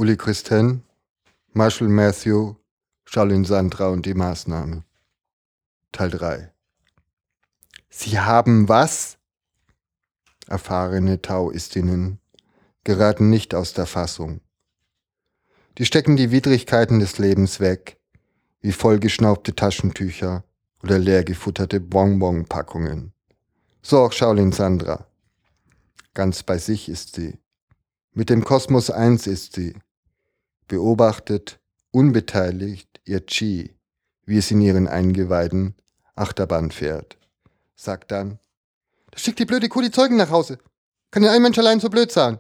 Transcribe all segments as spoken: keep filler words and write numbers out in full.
Uli Christen, Marshall Matthew, Shaolin Sandra und die Maßnahme. Teil drei. Sie haben was? Erfahrene Taoistinnen geraten nicht aus der Fassung. Die stecken die Widrigkeiten des Lebens weg, wie vollgeschnaubte Taschentücher oder leer gefutterte Bonbonpackungen. So auch Shaolin Sandra. Ganz bei sich ist sie. Mit dem Kosmos eins ist sie. Beobachtet, unbeteiligt ihr Qi, wie es in ihren Eingeweiden Achterbahn fährt. Sagt dann, da schickt die blöde Kuh die Zeugen nach Hause. Kann ja ein Mensch allein so blöd sein.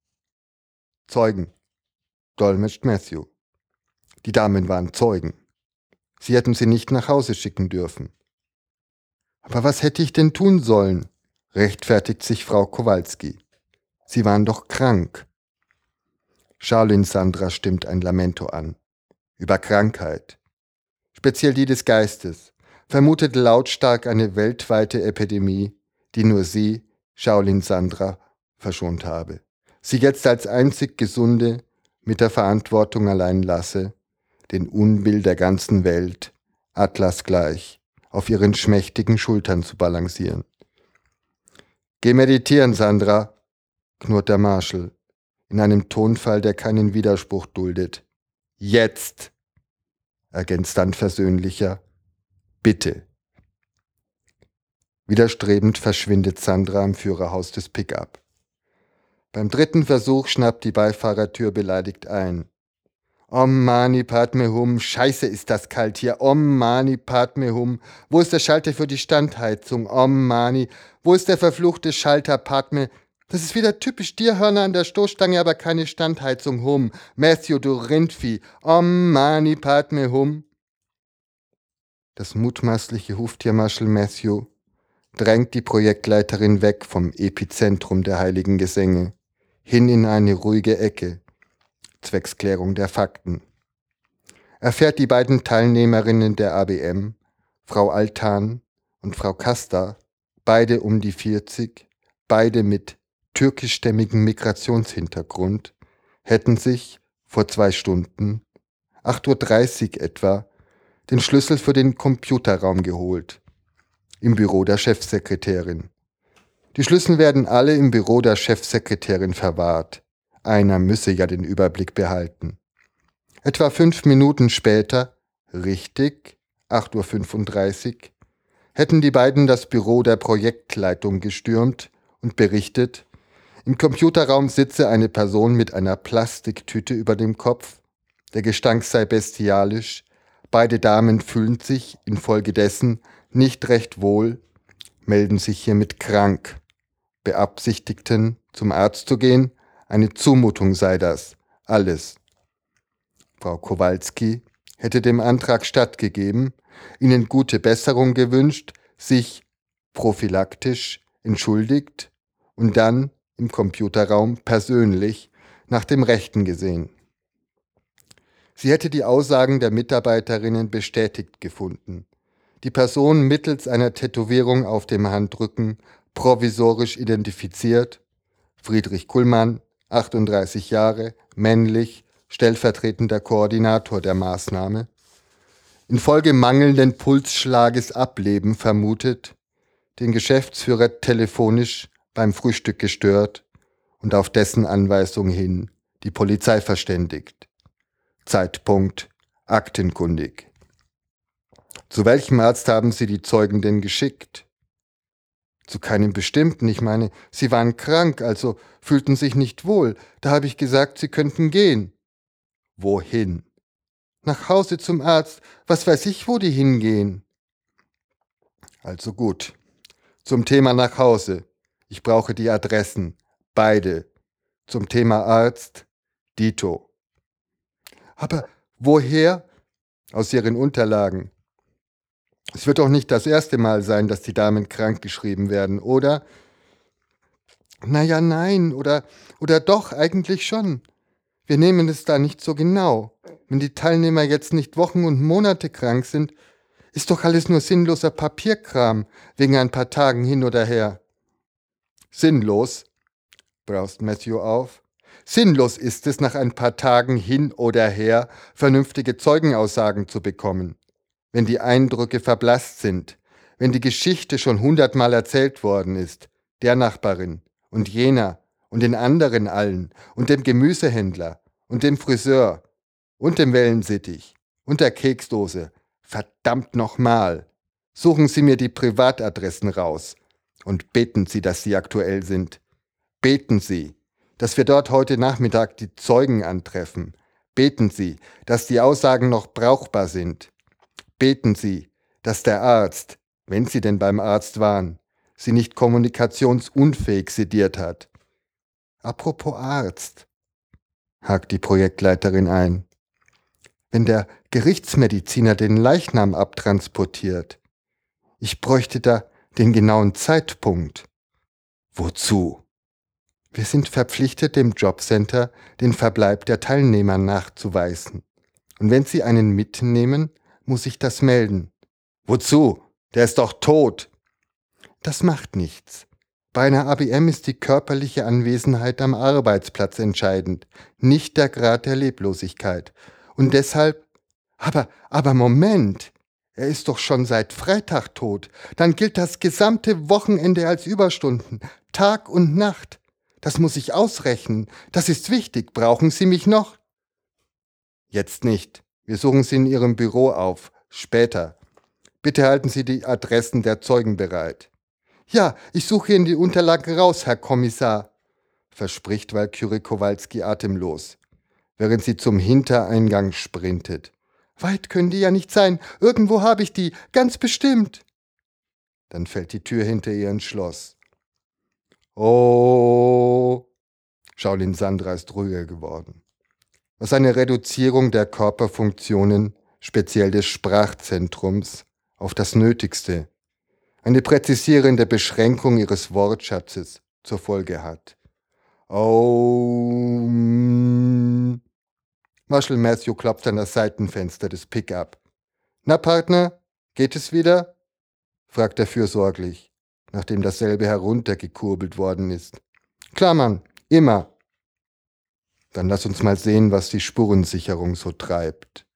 Zeugen, dolmetscht Matthew. Die Damen waren Zeugen. Sie hätten sie nicht nach Hause schicken dürfen. Aber was hätte ich denn tun sollen? Rechtfertigt sich Frau Kowalski. Sie waren doch krank. Shaolin Sandra stimmt ein Lamento an. Über Krankheit. Speziell die des Geistes. Vermutet lautstark eine weltweite Epidemie, die nur sie, Shaolin Sandra, verschont habe. Sie jetzt als einzig Gesunde mit der Verantwortung allein lasse, den Unbill der ganzen Welt, Atlas gleich, auf ihren schmächtigen Schultern zu balancieren. Geh meditieren, Sandra, knurrt der Marshal, in einem Tonfall, der keinen Widerspruch duldet. Jetzt, ergänzt dann versöhnlicher, bitte. Widerstrebend verschwindet Sandra am Führerhaus des Pickup. Beim dritten Versuch schnappt die Beifahrertür beleidigt ein. Om Mani Padme Hum, scheiße ist das kalt hier. Om Mani Padme Hum, wo ist der Schalter für die Standheizung? Om Mani, wo ist der verfluchte Schalter Padme? Das ist wieder typisch Tierhörner an der Stoßstange, aber keine Standheizung. Hum, Matthew, du Rindvieh. Om Mani Padme Hum. Das mutmaßliche Huftier Marshall Matthew drängt die Projektleiterin weg vom Epizentrum der heiligen Gesänge, hin in eine ruhige Ecke, zwecks Klärung der Fakten. Er fährt die beiden Teilnehmerinnen der A B M, Frau Altan und Frau Kasta, beide um die vierzig, beide mit türkischstämmigem Migrationshintergrund, hätten sich vor zwei Stunden, acht Uhr dreißig etwa, den Schlüssel für den Computerraum geholt, im Büro der Chefsekretärin. Die Schlüssel werden alle im Büro der Chefsekretärin verwahrt. Einer müsse ja den Überblick behalten. Etwa fünf Minuten später, richtig, acht Uhr fünfunddreißig, hätten die beiden das Büro der Projektleitung gestürmt und berichtet, im Computerraum sitze eine Person mit einer Plastiktüte über dem Kopf, der Gestank sei bestialisch, beide Damen fühlen sich infolgedessen nicht recht wohl, melden sich hiermit krank, beabsichtigten, zum Arzt zu gehen, eine Zumutung sei das, alles. Frau Kowalski hätte dem Antrag stattgegeben, ihnen gute Besserung gewünscht, sich prophylaktisch entschuldigt und dann im Computerraum persönlich nach dem Rechten gesehen. Sie hätte die Aussagen der Mitarbeiterinnen bestätigt gefunden. Die Person mittels einer Tätowierung auf dem Handrücken provisorisch identifiziert, Friedrich Kullmann, achtunddreißig Jahre, männlich, stellvertretender Koordinator der Maßnahme, infolge mangelnden Pulsschlages Ableben vermutet, den Geschäftsführer telefonisch beim Frühstück gestört und auf dessen Anweisung hin die Polizei verständigt. Zeitpunkt aktenkundig. Zu welchem Arzt haben Sie die Zeugen denn geschickt? Zu keinem bestimmten, ich meine, sie waren krank, also fühlten sich nicht wohl. Da habe ich gesagt, sie könnten gehen. Wohin? Nach Hause zum Arzt, was weiß ich, wo die hingehen. Also gut. Zum Thema nach Hause. Ich brauche die Adressen. Beide. Zum Thema Arzt. Dito. Aber woher? Aus Ihren Unterlagen. Es wird doch nicht das erste Mal sein, dass die Damen krank geschrieben werden, oder? Naja, nein, oder, oder doch, eigentlich schon. Wir nehmen es da nicht so genau. Wenn die Teilnehmer jetzt nicht Wochen und Monate krank sind, ist doch alles nur sinnloser Papierkram, wegen ein paar Tagen hin oder her. Sinnlos, braust Matthew auf. Sinnlos ist es, nach ein paar Tagen hin oder her vernünftige Zeugenaussagen zu bekommen. Wenn die Eindrücke verblasst sind, wenn die Geschichte schon hundertmal erzählt worden ist, der Nachbarin und jener und den anderen allen und dem Gemüsehändler und dem Friseur und dem Wellensittich und der Keksdose, verdammt nochmal, suchen Sie mir die Privatadressen raus und beten Sie, dass sie aktuell sind. Beten Sie, dass wir dort heute Nachmittag die Zeugen antreffen. Beten Sie, dass die Aussagen noch brauchbar sind. Beten Sie, dass der Arzt, wenn Sie denn beim Arzt waren, Sie nicht kommunikationsunfähig sediert hat. Apropos Arzt, hakt die Projektleiterin ein. Wenn der Gerichtsmediziner den Leichnam abtransportiert, ich bräuchte da den genauen Zeitpunkt. Wozu? Wir sind verpflichtet, dem Jobcenter den Verbleib der Teilnehmer nachzuweisen. Und wenn Sie einen mitnehmen, muss ich das melden. Wozu? Der ist doch tot. Das macht nichts. Bei einer A B M ist die körperliche Anwesenheit am Arbeitsplatz entscheidend, nicht der Grad der Leblosigkeit. Und deshalb, aber, aber Moment, er ist doch schon seit Freitag tot. Dann gilt das gesamte Wochenende als Überstunden, Tag und Nacht. Das muss ich ausrechnen. Das ist wichtig. Brauchen Sie mich noch? Jetzt nicht. Wir suchen Sie in Ihrem Büro auf. Später. Bitte halten Sie die Adressen der Zeugen bereit. Ja, ich suche Ihnen die Unterlagen raus, Herr Kommissar, verspricht Walküre Kowalski atemlos, während sie zum Hintereingang sprintet. Weit können die ja nicht sein. Irgendwo habe ich die. Ganz bestimmt. Dann fällt die Tür hinter ihr ins Schloss. Oh, Shaolin Sandra ist ruhiger geworden. Was eine Reduzierung der Körperfunktionen, speziell des Sprachzentrums, auf das Nötigste, eine präzisierende Beschränkung ihres Wortschatzes zur Folge hat. Oh, Marshall Matthew klopft an das Seitenfenster des Pickup. Na, Partner, geht es wieder? Fragt er fürsorglich, nachdem dasselbe heruntergekurbelt worden ist. Klar, Mann, immer. Dann lass uns mal sehen, was die Spurensicherung so treibt.